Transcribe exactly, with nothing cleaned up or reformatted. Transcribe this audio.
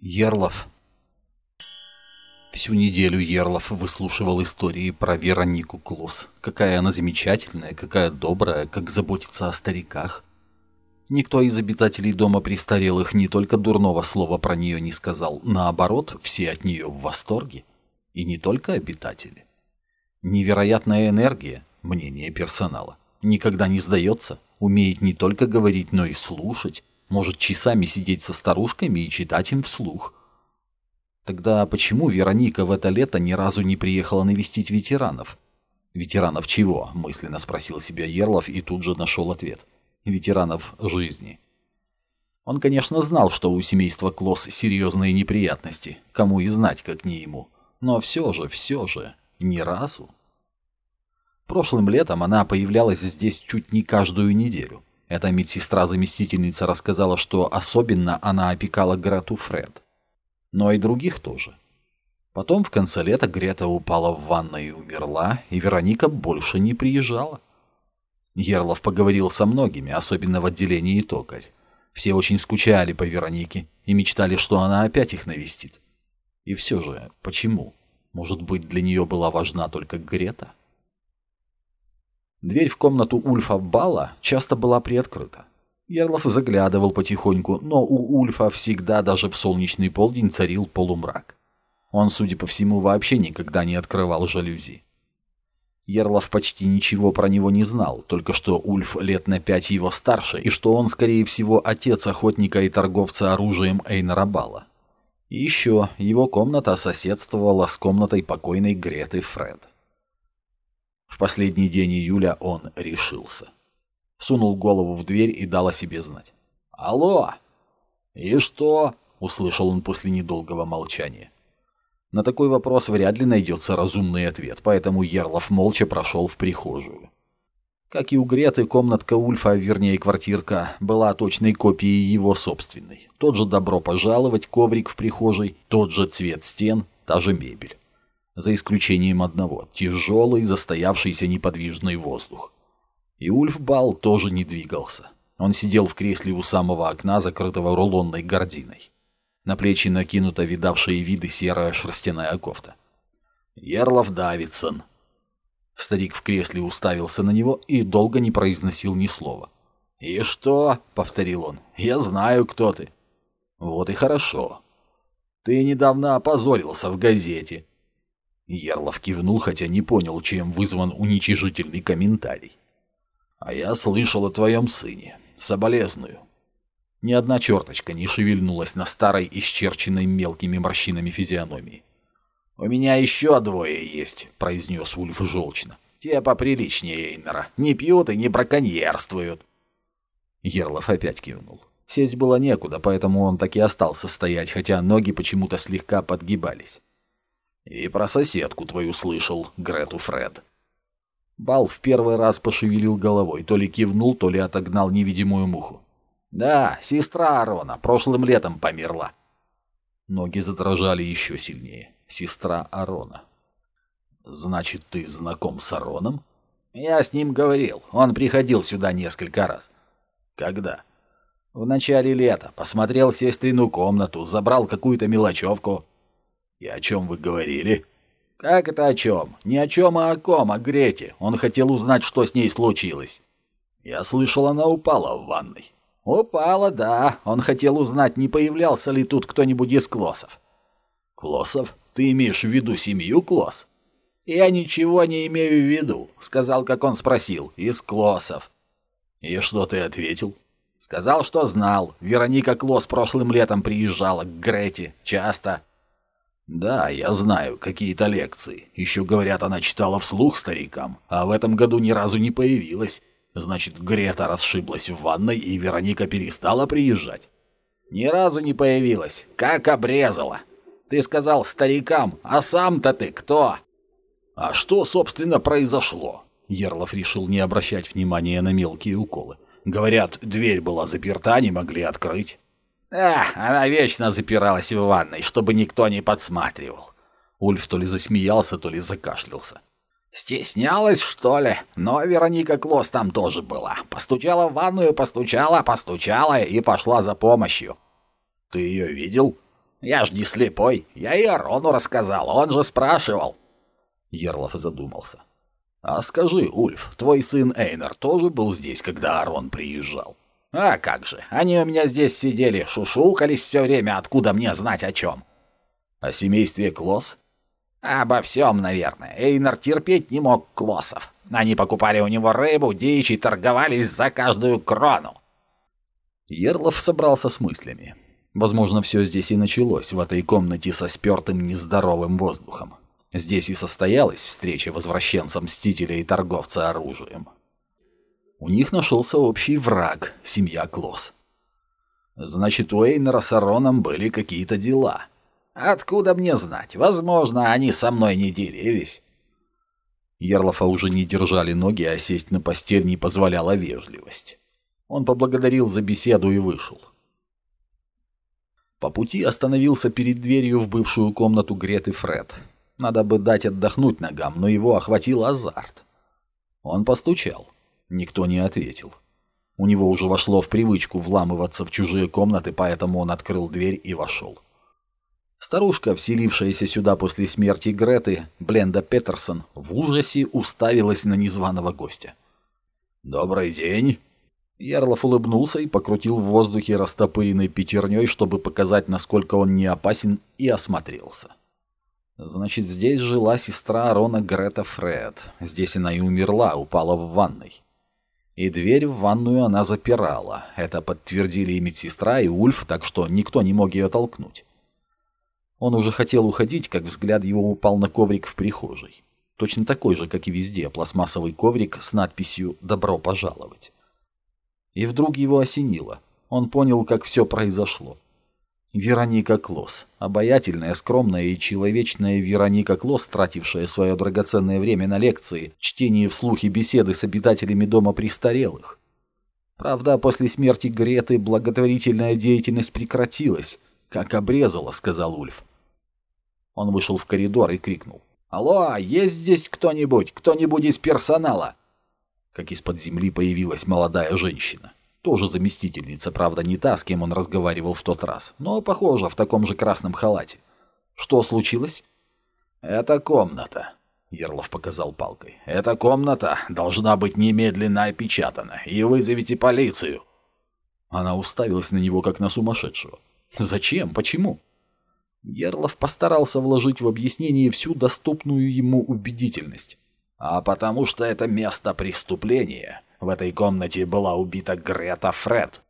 Ерлов. Всю неделю Ерлов выслушивал истории про Веронику Клосс. Какая она замечательная, какая добрая, как заботится о стариках. Никто из обитателей дома престарелых не только дурного слова про нее не сказал, наоборот, все от нее в восторге. И не только обитатели. Невероятная энергия, мнение персонала, никогда не сдается, умеет не только говорить, но и слушать, может часами сидеть со старушками и читать им вслух. Тогда почему Вероника в это лето ни разу не приехала навестить ветеранов? Ветеранов чего? Мысленно спросил себя Ерлов и тут же нашел ответ. Ветеранов жизни. Он, конечно, знал, что у семейства Клосс серьезные неприятности, кому и знать, как не ему. Но все же, все же, ни разу. Прошлым летом она появлялась здесь чуть не каждую неделю. Эта медсестра-заместительница рассказала, что особенно она опекала Грету Фред. Но и других тоже. Потом в конце лета Грета упала в ванной и умерла, и Вероника больше не приезжала. Ерлов поговорил со многими, особенно в отделении токарь. Все очень скучали по Веронике и мечтали, что она опять их навестит. И все же, почему? Может быть, для нее была важна только Грета? Дверь в комнату Ульфа Балла часто была приоткрыта. Ерлов заглядывал потихоньку, но у Ульфа всегда даже в солнечный полдень царил полумрак. Он, судя по всему, вообще никогда не открывал жалюзи. Ерлов почти ничего про него не знал, только что Ульф лет на пять его старше, и что он, скорее всего, отец охотника и торговца оружием Эйнара Балла. И еще его комната соседствовала с комнатой покойной Греты Фред. В последний день июля он решился. Сунул голову в дверь и дал о себе знать. «Алло!» «И что?» — услышал он после недолгого молчания. На такой вопрос вряд ли найдется разумный ответ, поэтому Ерлов молча прошел в прихожую. Как и у Греты, комнатка Ульфа, вернее квартирка, была точной копией его собственной. Тот же «добро пожаловать» коврик в прихожей, тот же цвет стен, та же мебель. За исключением одного – тяжелый, застоявшийся неподвижный воздух. И Ульф Балл тоже не двигался. Он сидел в кресле у самого окна, закрытого рулонной гардиной. На плечи накинута видавшие виды серая шерстяная кофта. «Ерлов Давидсон». Старик в кресле уставился на него и долго не произносил ни слова. «И что?» — повторил он. «Я знаю, кто ты». «Вот и хорошо. Ты недавно опозорился в газете». Ерлов кивнул, хотя не понял, чем вызван уничижительный комментарий. «А я слышал о твоем сыне. Соболезную». Ни одна черточка не шевельнулась на старой, исчерченной мелкими морщинами физиономии. «У меня еще двое есть», — произнес Ульф желчно. «Те поприличнее Эйнера. Не пьют и не браконьерствуют». Ерлов опять кивнул. Сесть было некуда, поэтому он так и остался стоять, хотя ноги почему-то слегка подгибались. «И про соседку твою слышал, Грету Фред». Балл в первый раз пошевелил головой, то ли кивнул, то ли отогнал невидимую муху. «Да, сестра Арона, прошлым летом померла». Ноги задрожали еще сильнее. Сестра Арона. «Значит, ты знаком с Ароном?» «Я с ним говорил. Он приходил сюда несколько раз». «Когда?» «В начале лета. Посмотрел сестрину комнату, забрал какую-то мелочевку». «И о чем вы говорили?» «Как это о чем? Не о чем, а о ком, о Грете. Он хотел узнать, что с ней случилось». «Я слышал, она упала в ванной». «Упала, да. Он хотел узнать, не появлялся ли тут кто-нибудь из Клоссов». «Клоссов? Ты имеешь в виду семью Клосс?» «Я ничего не имею в виду», — сказал, как он спросил. «Из Клоссов». «И что ты ответил?» «Сказал, что знал. Вероника Клосс прошлым летом приезжала к Грете. Часто». «Да, я знаю, какие-то лекции. Еще, говорят, она читала вслух старикам, а в этом году ни разу не появилась. Значит, Грета расшиблась в ванной, и Вероника перестала приезжать». «Ни разу не появилась. Как обрезала. Ты сказал старикам, а сам-то ты кто?» «А что, собственно, произошло?» Ерлов решил не обращать внимания на мелкие уколы. «Говорят, дверь была заперта, не могли открыть». «А, она вечно запиралась в ванной, чтобы никто не подсматривал». Ульф то ли засмеялся, то ли закашлялся. «Стеснялась, что ли? Но Вероника Клосс там тоже была. Постучала в ванную, постучала, постучала и пошла за помощью». «Ты ее видел?» Я ж не слепой, я и Арону рассказал, он же спрашивал. Ерлов задумался. А скажи, Ульф, твой сын Эйнар тоже был здесь, когда Арон приезжал? А как же, они у меня здесь сидели, шушукались все время, откуда мне знать о чем? О семействе Клосс? Обо всем, наверное. Эйнар терпеть не мог Клоссов. Они покупали у него рыбу, дичь и торговались за каждую крону. Ерлов собрался с мыслями. Возможно, все здесь и началось, в этой комнате со спертым нездоровым воздухом. Здесь и состоялась встреча возвращенца-мстителя и торговца оружием. У них нашелся общий враг, семья Клосс. Значит, у Эйнара с Ароном были какие-то дела. Откуда мне знать? Возможно, они со мной не делились. Ерлофа уже не держали ноги, а сесть на постель не позволяла вежливость. Он поблагодарил за беседу и вышел. По пути остановился перед дверью в бывшую комнату Греты Фред. Надо бы дать отдохнуть ногам, но его охватил азарт. Он постучал. Никто не ответил. У него уже вошло в привычку вламываться в чужие комнаты, поэтому он открыл дверь и вошел. Старушка, вселившаяся сюда после смерти Греты, Бленда Петерсон, в ужасе уставилась на незваного гостя. «Добрый день!» Ярлов улыбнулся и покрутил в воздухе растопыренной пятерней, чтобы показать, насколько он не опасен, и осмотрелся. Значит, здесь жила сестра Арона Грета Фред. Здесь она и умерла, упала в ванной. И дверь в ванную она запирала. Это подтвердили и медсестра, и Ульф, так что никто не мог ее толкнуть. Он уже хотел уходить, как взгляд его упал на коврик в прихожей. Точно такой же, как и везде, пластмассовый коврик с надписью «Добро пожаловать». И вдруг его осенило. Он понял, как все произошло. Вероника Клосс, обаятельная, скромная и человечная Вероника Клосс, тратившая свое драгоценное время на лекции, чтение вслух и беседы с обитателями дома престарелых. Правда, после смерти Греты благотворительная деятельность прекратилась. «Как обрезала», — сказал Ульф. Он вышел в коридор и крикнул. «Алло, есть здесь кто-нибудь? Кто-нибудь из персонала?» Как из-под земли появилась молодая женщина. Тоже заместительница, правда, не та, с кем он разговаривал в тот раз, но, похоже, в таком же красном халате. «Что случилось?» «Это комната», — Ерлов показал палкой. «Эта комната должна быть немедленно опечатана, и вызовите полицию». Она уставилась на него, как на сумасшедшего. «Зачем? Почему?» Ерлов постарался вложить в объяснение всю доступную ему убедительность. «А потому что это место преступления. В этой комнате была убита Грета Фред».